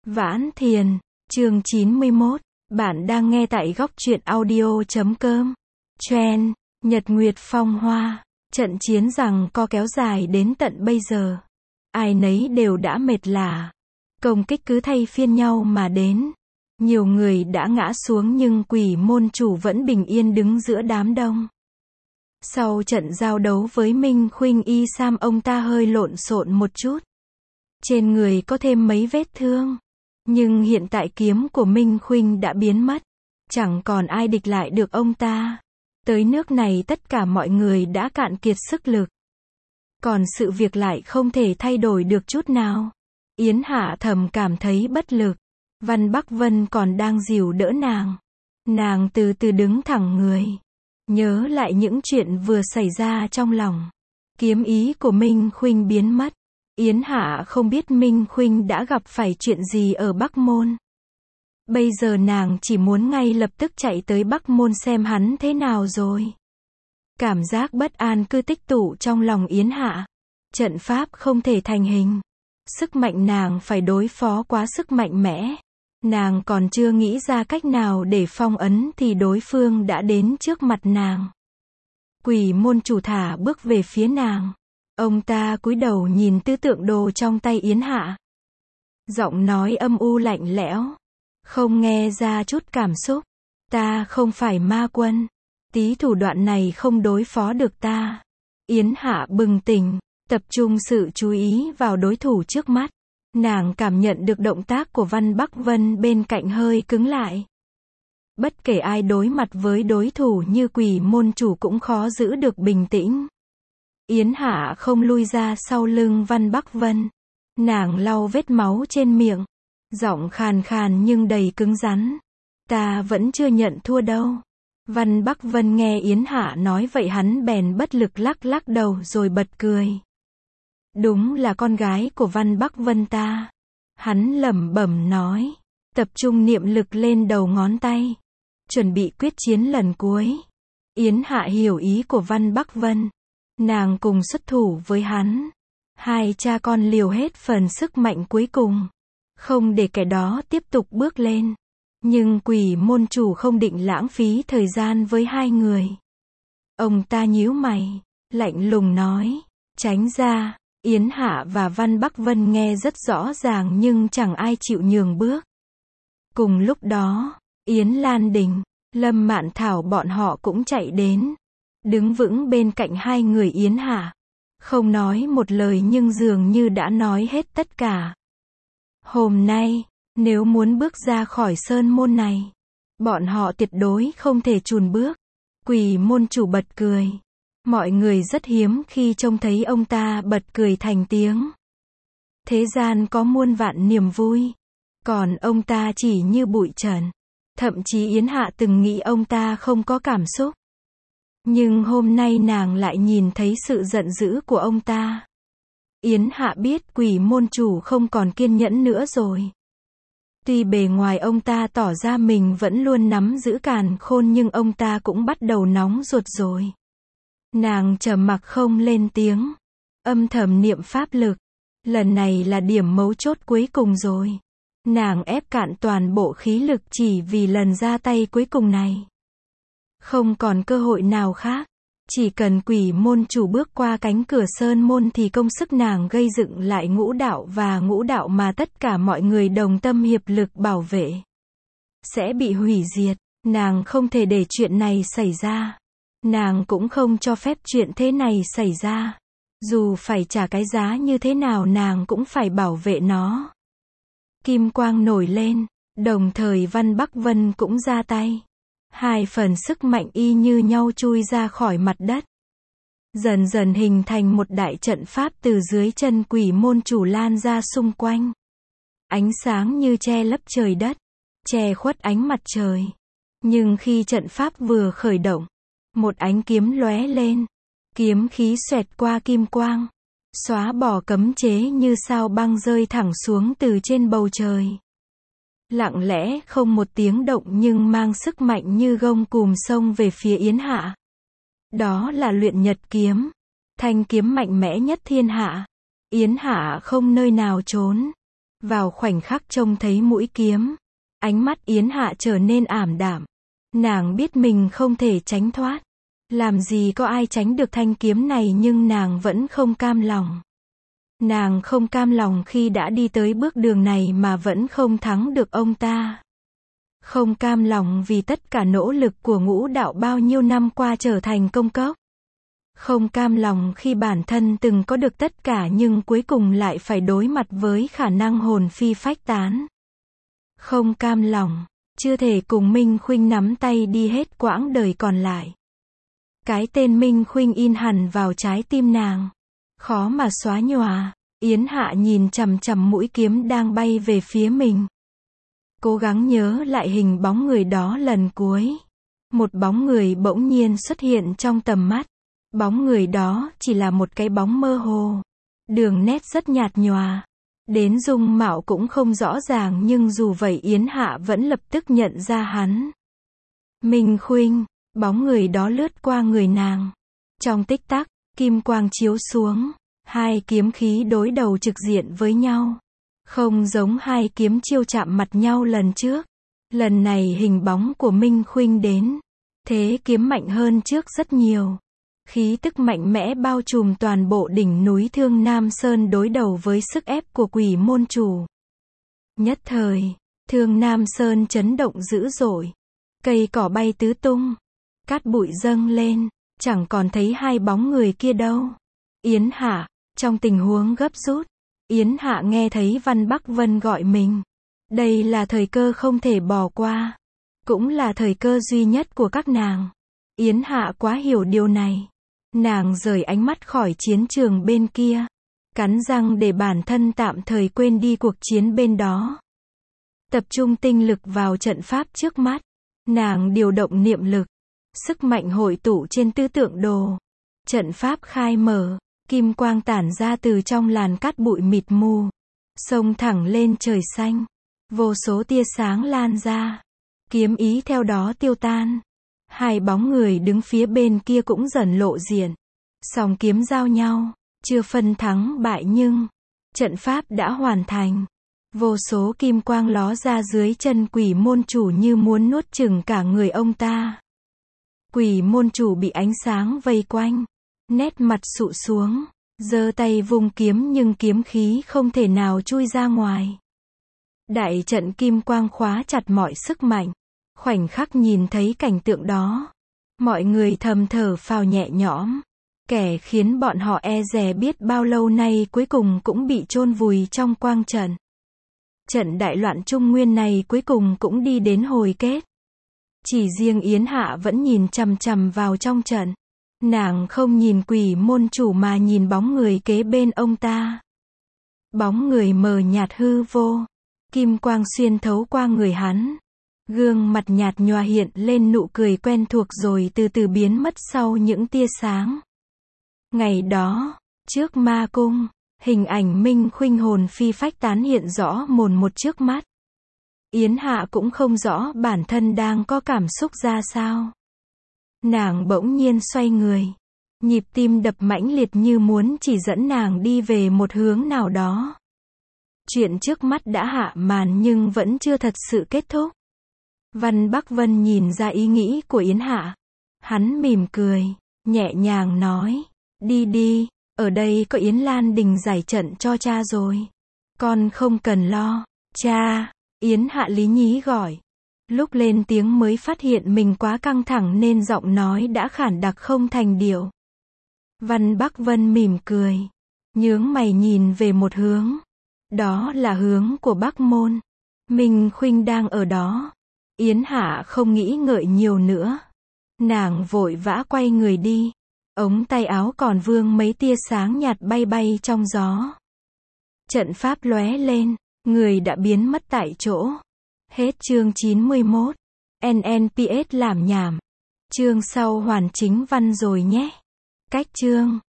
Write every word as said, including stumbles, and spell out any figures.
Vãn Thiền, chương chín mươi mốt, bạn đang nghe tại góc truyện audio chấm com. Trend, Nhật Nguyệt Phong Hoa, trận chiến rằng co kéo dài đến tận bây giờ. Ai nấy đều đã mệt lả. Công kích cứ thay phiên nhau mà đến. Nhiều người đã ngã xuống nhưng quỷ môn chủ vẫn bình yên đứng giữa đám đông. Sau trận giao đấu với Minh Khuynh Y Sam, ông ta hơi lộn xộn một chút. Trên người có thêm mấy vết thương. Nhưng hiện tại kiếm của Minh Khuynh đã biến mất. Chẳng còn ai địch lại được ông ta. Tới nước này tất cả mọi người đã cạn kiệt sức lực. Còn sự việc lại không thể thay đổi được chút nào. Yến Hạ thầm cảm thấy bất lực. Văn Bắc Vân còn đang dìu đỡ nàng. Nàng từ từ đứng thẳng người. Nhớ lại những chuyện vừa xảy ra trong lòng. Kiếm ý của Minh Khuynh biến mất. Yến Hạ không biết Minh Khuynh đã gặp phải chuyện gì ở Bắc Môn. Bây giờ nàng chỉ muốn ngay lập tức chạy tới Bắc Môn xem hắn thế nào rồi. Cảm giác bất an cứ tích tụ trong lòng Yến Hạ. Trận pháp không thể thành hình. Sức mạnh nàng phải đối phó quá sức mạnh mẽ. Nàng còn chưa nghĩ ra cách nào để phong ấn thì đối phương đã đến trước mặt nàng. Quỷ môn chủ thả bước về phía nàng. Ông ta cúi đầu nhìn tứ tượng đồ trong tay Yến Hạ. Giọng nói âm u lạnh lẽo. Không nghe ra chút cảm xúc. Ta không phải ma quân. Tí thủ đoạn này không đối phó được ta. Yến Hạ bừng tỉnh, tập trung sự chú ý vào đối thủ trước mắt. Nàng cảm nhận được động tác của Văn Bắc Vân bên cạnh hơi cứng lại. Bất kể ai đối mặt với đối thủ như quỷ môn chủ cũng khó giữ được bình tĩnh. Yến Hạ không lui ra sau lưng Văn Bắc Vân. Nàng lau vết máu trên miệng. Giọng khàn khàn nhưng đầy cứng rắn. Ta vẫn chưa nhận thua đâu. Văn Bắc Vân nghe Yến Hạ nói vậy hắn bèn bất lực lắc lắc đầu rồi bật cười. Đúng là con gái của Văn Bắc Vân ta. Hắn lẩm bẩm nói. Tập trung niệm lực lên đầu ngón tay. Chuẩn bị quyết chiến lần cuối. Yến Hạ hiểu ý của Văn Bắc Vân. Nàng cùng xuất thủ với hắn. Hai cha con liều hết phần sức mạnh cuối cùng. Không để kẻ đó tiếp tục bước lên. Nhưng quỷ môn chủ không định lãng phí thời gian với hai người. Ông ta nhíu mày. Lạnh lùng nói. Tránh ra. Yến Hạ và Văn Bắc Vân nghe rất rõ ràng nhưng chẳng ai chịu nhường bước. Cùng lúc đó, Yến Lan Đình, Lâm Mạn Thảo bọn họ cũng chạy đến. Đứng vững bên cạnh hai người Yến Hạ. Không nói một lời nhưng dường như đã nói hết tất cả. Hôm nay, nếu muốn bước ra khỏi sơn môn này, bọn họ tuyệt đối không thể chùn bước. Quỷ môn chủ bật cười. Mọi người rất hiếm khi trông thấy ông ta bật cười thành tiếng. Thế gian có muôn vạn niềm vui. Còn ông ta chỉ như bụi trần. Thậm chí Yến Hạ từng nghĩ ông ta không có cảm xúc. Nhưng hôm nay nàng lại nhìn thấy sự giận dữ của ông ta. Yến Hạ biết quỷ môn chủ không còn kiên nhẫn nữa rồi. Tuy bề ngoài ông ta tỏ ra mình vẫn luôn nắm giữ càn khôn nhưng ông ta cũng bắt đầu nóng ruột rồi. Nàng trầm mặc không lên tiếng. Âm thầm niệm pháp lực. Lần này là điểm mấu chốt cuối cùng rồi. Nàng ép cạn toàn bộ khí lực chỉ vì lần ra tay cuối cùng này. Không còn cơ hội nào khác. Chỉ cần quỷ môn chủ bước qua cánh cửa sơn môn thì công sức nàng gây dựng lại ngũ đạo và ngũ đạo mà tất cả mọi người đồng tâm hiệp lực bảo vệ sẽ bị hủy diệt. Nàng không thể để chuyện này xảy ra. Nàng cũng không cho phép chuyện thế này xảy ra. Dù phải trả cái giá như thế nào nàng cũng phải bảo vệ nó. Kim quang nổi lên, đồng thời Văn Bắc Vân cũng ra tay. Hai phần sức mạnh y như nhau chui ra khỏi mặt đất. Dần dần hình thành một đại trận pháp từ dưới chân quỷ môn chủ lan ra xung quanh. Ánh sáng như che lấp trời đất, che khuất ánh mặt trời. Nhưng khi trận pháp vừa khởi động, một ánh kiếm lóe lên. Kiếm khí xoẹt qua kim quang. Xóa bỏ cấm chế như sao băng rơi thẳng xuống từ trên bầu trời. Lặng lẽ không một tiếng động nhưng mang sức mạnh như gông cùm xông về phía Yến Hạ. Đó là luyện nhật kiếm. Thanh kiếm mạnh mẽ nhất thiên hạ. Yến Hạ không nơi nào trốn. Vào khoảnh khắc trông thấy mũi kiếm, ánh mắt Yến Hạ trở nên ảm đạm. Nàng biết mình không thể tránh thoát. Làm gì có ai tránh được thanh kiếm này, nhưng nàng vẫn không cam lòng. Nàng không cam lòng khi đã đi tới bước đường này mà vẫn không thắng được ông ta. Không cam lòng vì tất cả nỗ lực của ngũ đạo bao nhiêu năm qua trở thành công cốc. Không cam lòng khi bản thân từng có được tất cả nhưng cuối cùng lại phải đối mặt với khả năng hồn phi phách tán. Không cam lòng, chưa thể cùng Minh Khuynh nắm tay đi hết quãng đời còn lại. Cái tên Minh Khuynh in hẳn vào trái tim nàng, khó mà xóa nhòa. Yến Hạ nhìn chằm chằm mũi kiếm đang bay về phía mình. Cố gắng nhớ lại hình bóng người đó lần cuối. Một bóng người bỗng nhiên xuất hiện trong tầm mắt. Bóng người đó chỉ là một cái bóng mơ hồ. Đường nét rất nhạt nhòa. Đến dung mạo cũng không rõ ràng, nhưng dù vậy Yến Hạ vẫn lập tức nhận ra hắn. Minh Khuynh, bóng người đó lướt qua người nàng. Trong tích tắc, kim quang chiếu xuống. Hai kiếm khí đối đầu trực diện với nhau. Không giống hai kiếm chiêu chạm mặt nhau lần trước. Lần này hình bóng của Minh Khuynh đến. Thế kiếm mạnh hơn trước rất nhiều. Khí tức mạnh mẽ bao trùm toàn bộ đỉnh núi Thương Nam Sơn đối đầu với sức ép của Quỷ môn chủ. Nhất thời, Thương Nam Sơn chấn động dữ dội. Cây cỏ bay tứ tung. Cát bụi dâng lên. Chẳng còn thấy hai bóng người kia đâu. Yến Hạ, trong tình huống gấp rút, Yến Hạ nghe thấy Văn Bắc Vân gọi mình. Đây là thời cơ không thể bỏ qua. Cũng là thời cơ duy nhất của các nàng. Yến Hạ quá hiểu điều này. Nàng rời ánh mắt khỏi chiến trường bên kia. Cắn răng để bản thân tạm thời quên đi cuộc chiến bên đó. Tập trung tinh lực vào trận pháp trước mắt. Nàng điều động niệm lực. Sức mạnh hội tụ trên tứ tượng đồ. Trận pháp khai mở. Kim quang tản ra từ trong làn cát bụi mịt mù. Xông thẳng lên trời xanh. Vô số tia sáng lan ra. Kiếm ý theo đó tiêu tan. Hai bóng người đứng phía bên kia cũng dần lộ diện. Song kiếm giao nhau. Chưa phân thắng bại nhưng trận pháp đã hoàn thành. Vô số kim quang ló ra dưới chân Quỷ môn chủ như muốn nuốt chửng cả người ông ta. Quỷ môn chủ bị ánh sáng vây quanh. Nét mặt sụ xuống. Giơ tay vung kiếm nhưng kiếm khí không thể nào chui ra ngoài. Đại trận kim quang khóa chặt mọi sức mạnh. Khoảnh khắc nhìn thấy cảnh tượng đó, mọi người thầm thở phào nhẹ nhõm. Kẻ khiến bọn họ e dè biết bao lâu nay cuối cùng cũng bị chôn vùi trong quang trận. Trận đại loạn Trung Nguyên này cuối cùng cũng đi đến hồi kết. Chỉ riêng Yến Hạ vẫn nhìn chằm chằm vào trong trận. Nàng không nhìn Quỷ môn chủ mà nhìn bóng người kế bên ông ta. Bóng người mờ nhạt hư vô. Kim quang xuyên thấu qua người hắn. Gương mặt nhạt nhòa hiện lên nụ cười quen thuộc rồi từ từ biến mất sau những tia sáng. Ngày đó, trước ma cung, hình ảnh Minh Khuynh hồn phi phách tán hiện rõ mồn một trước mắt. Yến Hạ cũng không rõ bản thân đang có cảm xúc ra sao. Nàng bỗng nhiên xoay người. Nhịp tim đập mãnh liệt như muốn chỉ dẫn nàng đi về một hướng nào đó. Chuyện trước mắt đã hạ màn nhưng vẫn chưa thật sự kết thúc. Văn Bắc Vân nhìn ra ý nghĩ của Yến Hạ. Hắn mỉm cười, nhẹ nhàng nói. Đi đi, ở đây có Yến Lan Đình giải trận cho cha rồi. Con không cần lo. Cha, Yến Hạ lý nhí gọi. Lúc lên tiếng mới phát hiện mình quá căng thẳng nên giọng nói đã khản đặc không thành điệu. Văn Bắc Vân mỉm cười. Nhướng mày nhìn về một hướng. Đó là hướng của Bắc Môn. Minh Khuynh đang ở đó. Yến Hạ không nghĩ ngợi nhiều nữa. Nàng vội vã quay người đi. Ống tay áo còn vương mấy tia sáng nhạt bay bay trong gió. Trận pháp lóe lên, người đã biến mất tại chỗ. Hết chương chín mươi mốt. en en pê ét làm nhảm. Chương sau hoàn chính văn rồi nhé. Cách chương